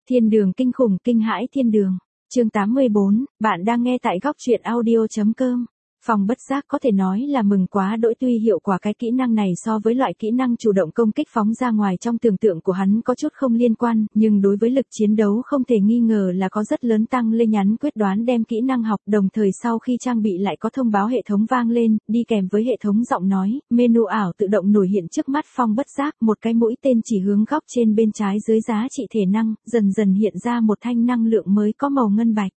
Thiên đường kinh khủng kinh hãi thiên đường. Chương 84, bạn đang nghe tại góc truyện audio.com. Phong bất giác có thể nói là mừng quá đỗi, tuy hiệu quả cái kỹ năng này so với loại kỹ năng chủ động công kích phóng ra ngoài trong tưởng tượng của hắn có chút không liên quan, nhưng đối với lực chiến đấu không thể nghi ngờ là có rất lớn tăng lên. Nhắn quyết đoán đem kỹ năng học, đồng thời sau khi trang bị lại có thông báo hệ thống vang lên, đi kèm với hệ thống giọng nói, menu ảo tự động nổi hiện trước mắt Phong bất giác, một cái mũi tên chỉ hướng góc trên bên trái dưới giá trị thể năng, dần dần hiện ra một thanh năng lượng mới có màu ngân bạch.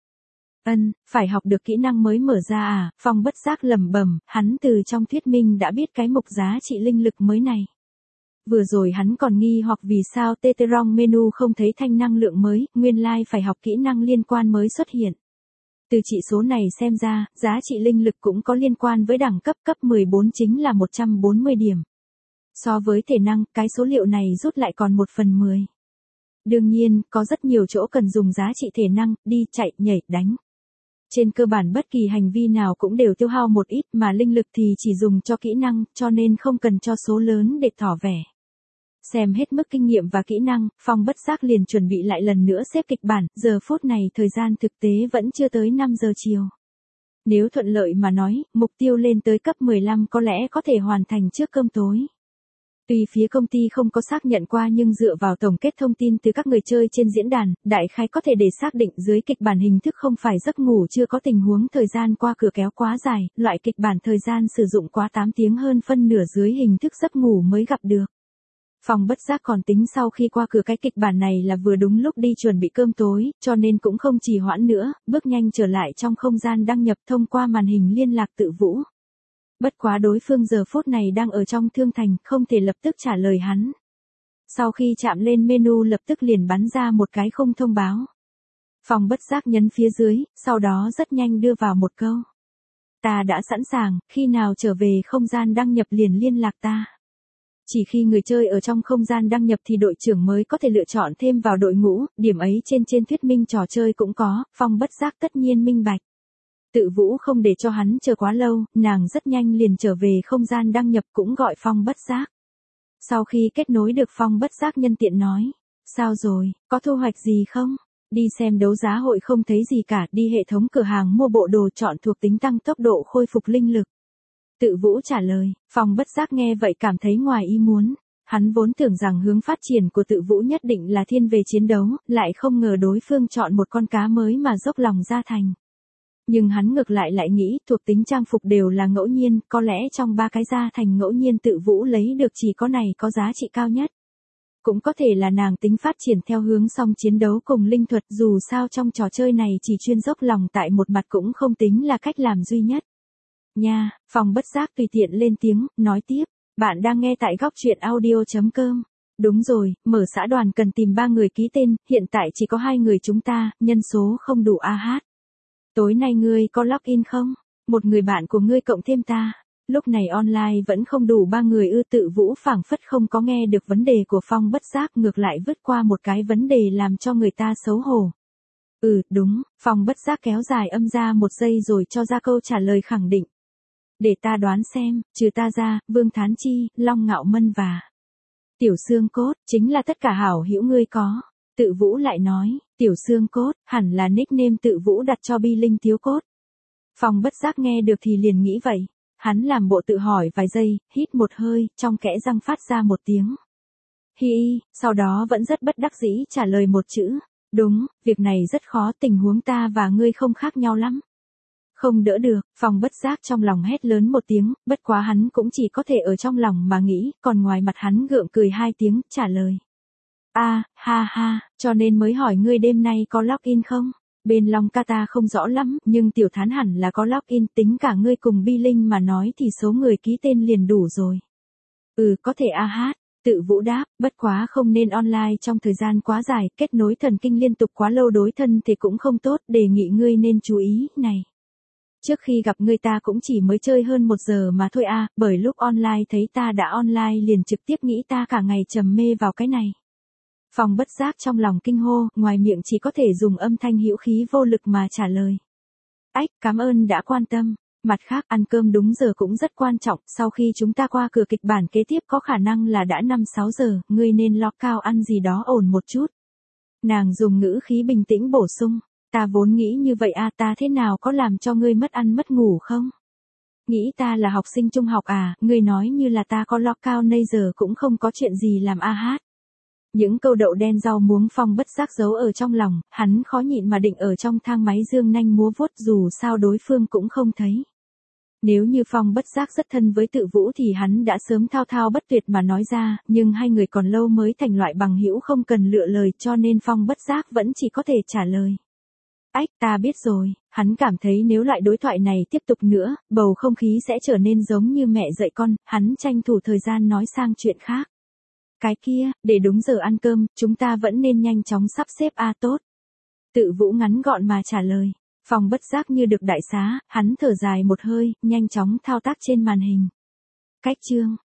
Phải học được kỹ năng mới mở ra à, Phong bất giác lẩm bẩm, hắn từ trong thuyết minh đã biết cái mục giá trị linh lực mới này. Vừa rồi hắn còn nghi hoặc vì sao Teterong menu không thấy thanh năng lượng mới, nguyên lai phải học kỹ năng liên quan mới xuất hiện. Từ chỉ số này xem ra, giá trị linh lực cũng có liên quan với đẳng cấp, cấp 14 chính là 140 điểm. So với thể năng, cái số liệu này rút lại còn 1/10. Đương nhiên, có rất nhiều chỗ cần dùng giá trị thể năng, đi, chạy, nhảy, đánh. Trên cơ bản bất kỳ hành vi nào cũng đều tiêu hao một ít, mà linh lực thì chỉ dùng cho kỹ năng, cho nên không cần cho số lớn để tỏ vẻ. Xem hết mức kinh nghiệm và kỹ năng, Phong bất giác liền chuẩn bị lại lần nữa xếp kịch bản, giờ phút này thời gian thực tế vẫn chưa tới 5 giờ chiều. Nếu thuận lợi mà nói, mục tiêu lên tới cấp 15 có lẽ có thể hoàn thành trước cơm tối. Tuy phía công ty không có xác nhận qua nhưng dựa vào tổng kết thông tin từ các người chơi trên diễn đàn, đại khái có thể để xác định dưới kịch bản hình thức không phải giấc ngủ chưa có tình huống thời gian qua cửa kéo quá dài, loại kịch bản thời gian sử dụng quá 8 tiếng hơn phân nửa dưới hình thức giấc ngủ mới gặp được. Phong bất giác còn tính sau khi qua cửa cái kịch bản này là vừa đúng lúc đi chuẩn bị cơm tối, cho nên cũng không trì hoãn nữa, bước nhanh trở lại trong không gian đăng nhập thông qua màn hình liên lạc Tự Vũ. Bất quá đối phương giờ phút này đang ở trong thương thành, không thể lập tức trả lời hắn. Sau khi chạm lên menu lập tức liền bắn ra một cái khung thông báo. Phong bất giác nhấn phía dưới, sau đó rất nhanh đưa vào một câu. Ta đã sẵn sàng, khi nào trở về không gian đăng nhập liền liên lạc ta. Chỉ khi người chơi ở trong không gian đăng nhập thì đội trưởng mới có thể lựa chọn thêm vào đội ngũ, điểm ấy trên thuyết minh trò chơi cũng có, Phong bất giác tất nhiên minh bạch. Tự Vũ không để cho hắn chờ quá lâu, nàng rất nhanh liền trở về không gian đăng nhập cũng gọi Phong bất giác. Sau khi kết nối được, Phong bất giác nhân tiện nói, sao rồi, có thu hoạch gì không? Đi xem đấu giá hội không thấy gì cả, đi hệ thống cửa hàng mua bộ đồ chọn thuộc tính tăng tốc độ khôi phục linh lực. Tự Vũ trả lời, Phong bất giác nghe vậy cảm thấy ngoài ý muốn. Hắn vốn tưởng rằng hướng phát triển của Tự Vũ nhất định là thiên về chiến đấu, lại không ngờ đối phương chọn một con cá mới mà dốc lòng ra thành. Nhưng hắn ngược lại nghĩ, thuộc tính trang phục đều là ngẫu nhiên, có lẽ trong 3 cái gia thành ngẫu nhiên Tự Vũ lấy được chỉ có này có giá trị cao nhất. Cũng có thể là nàng tính phát triển theo hướng song chiến đấu cùng linh thuật, dù sao trong trò chơi này chỉ chuyên dốc lòng tại một mặt cũng không tính là cách làm duy nhất. Nha, Phong bất giác tùy tiện lên tiếng, nói tiếp, bạn đang nghe tại góc truyện audio.com. Đúng rồi, mở xã đoàn cần tìm 3 người ký tên, hiện tại chỉ có 2 người chúng ta, nhân số không đủ Tối nay ngươi có login không? Một người bạn của ngươi cộng thêm ta. Lúc này online vẫn không đủ 3 người Tự Vũ phảng phất không có nghe được vấn đề của Phong bất giác, ngược lại vứt qua một cái vấn đề làm cho người ta xấu hổ. Đúng, Phong bất giác kéo dài âm ra một giây rồi cho ra câu trả lời khẳng định. Để ta đoán xem, trừ ta ra, Vương Thán Chi, Long Ngạo Mân và Tiểu Xương Cốt, chính là tất cả hảo hữu ngươi có. Tự Vũ lại nói, Tiểu Xương Cốt, hẳn là nickname Tự Vũ đặt cho Bi Linh Thiếu Cốt. Phong bất giác nghe được thì liền nghĩ vậy. Hắn làm bộ tự hỏi vài giây, hít một hơi, trong kẽ răng phát ra một tiếng. Hi, sau đó vẫn rất bất đắc dĩ trả lời một chữ. Đúng, việc này rất khó, tình huống ta và ngươi không khác nhau lắm. Không đỡ được, Phong bất giác trong lòng hét lớn một tiếng, bất quá hắn cũng chỉ có thể ở trong lòng mà nghĩ, còn ngoài mặt hắn gượng cười 2 tiếng, trả lời. Ha ha, cho nên mới hỏi ngươi đêm nay có login không? Bên Long ca ta không rõ lắm, nhưng Tiểu Thán hẳn là có login, tính cả ngươi cùng Bi Linh mà nói thì số người ký tên liền đủ rồi. Có thể Tự Vũ đáp, bất quá không nên online trong thời gian quá dài, kết nối thần kinh liên tục quá lâu đối thân thì cũng không tốt, đề nghị ngươi nên chú ý, này. Trước khi gặp ngươi ta cũng chỉ mới chơi hơn 1 giờ mà thôi bởi lúc online thấy ta đã online liền trực tiếp nghĩ ta cả ngày trầm mê vào cái này. Phong bất giác trong lòng kinh hô, ngoài miệng chỉ có thể dùng âm thanh hữu khí vô lực mà trả lời. Cảm ơn đã quan tâm. Mặt khác, ăn cơm đúng giờ cũng rất quan trọng, sau khi chúng ta qua cửa kịch bản kế tiếp có khả năng là đã 5-6 giờ, ngươi nên lo cao ăn gì đó ổn một chút. Nàng dùng ngữ khí bình tĩnh bổ sung, ta vốn nghĩ như vậy à, ta thế nào có làm cho ngươi mất ăn mất ngủ không? Nghĩ ta là học sinh trung học à, ngươi nói như là ta có log cao nay giờ cũng không có chuyện gì làm a hát. Những câu đậu đen rau muống Phong bất giác giấu ở trong lòng, hắn khó nhịn mà định ở trong thang máy dương nanh múa vuốt dù sao đối phương cũng không thấy. Nếu như Phong bất giác rất thân với Tự Vũ thì hắn đã sớm thao thao bất tuyệt mà nói ra, nhưng hai người còn lâu mới thành loại bằng hữu không cần lựa lời cho nên Phong bất giác vẫn chỉ có thể trả lời. Ách, ta biết rồi, hắn cảm thấy nếu loại đối thoại này tiếp tục nữa, bầu không khí sẽ trở nên giống như mẹ dạy con, hắn tranh thủ thời gian nói sang chuyện khác. Cái kia, để đúng giờ ăn cơm, chúng ta vẫn nên nhanh chóng sắp xếp tốt. Tự Vũ ngắn gọn mà trả lời. Phong bất giác như được đại xá, hắn thở dài một hơi, nhanh chóng thao tác trên màn hình. Cách chương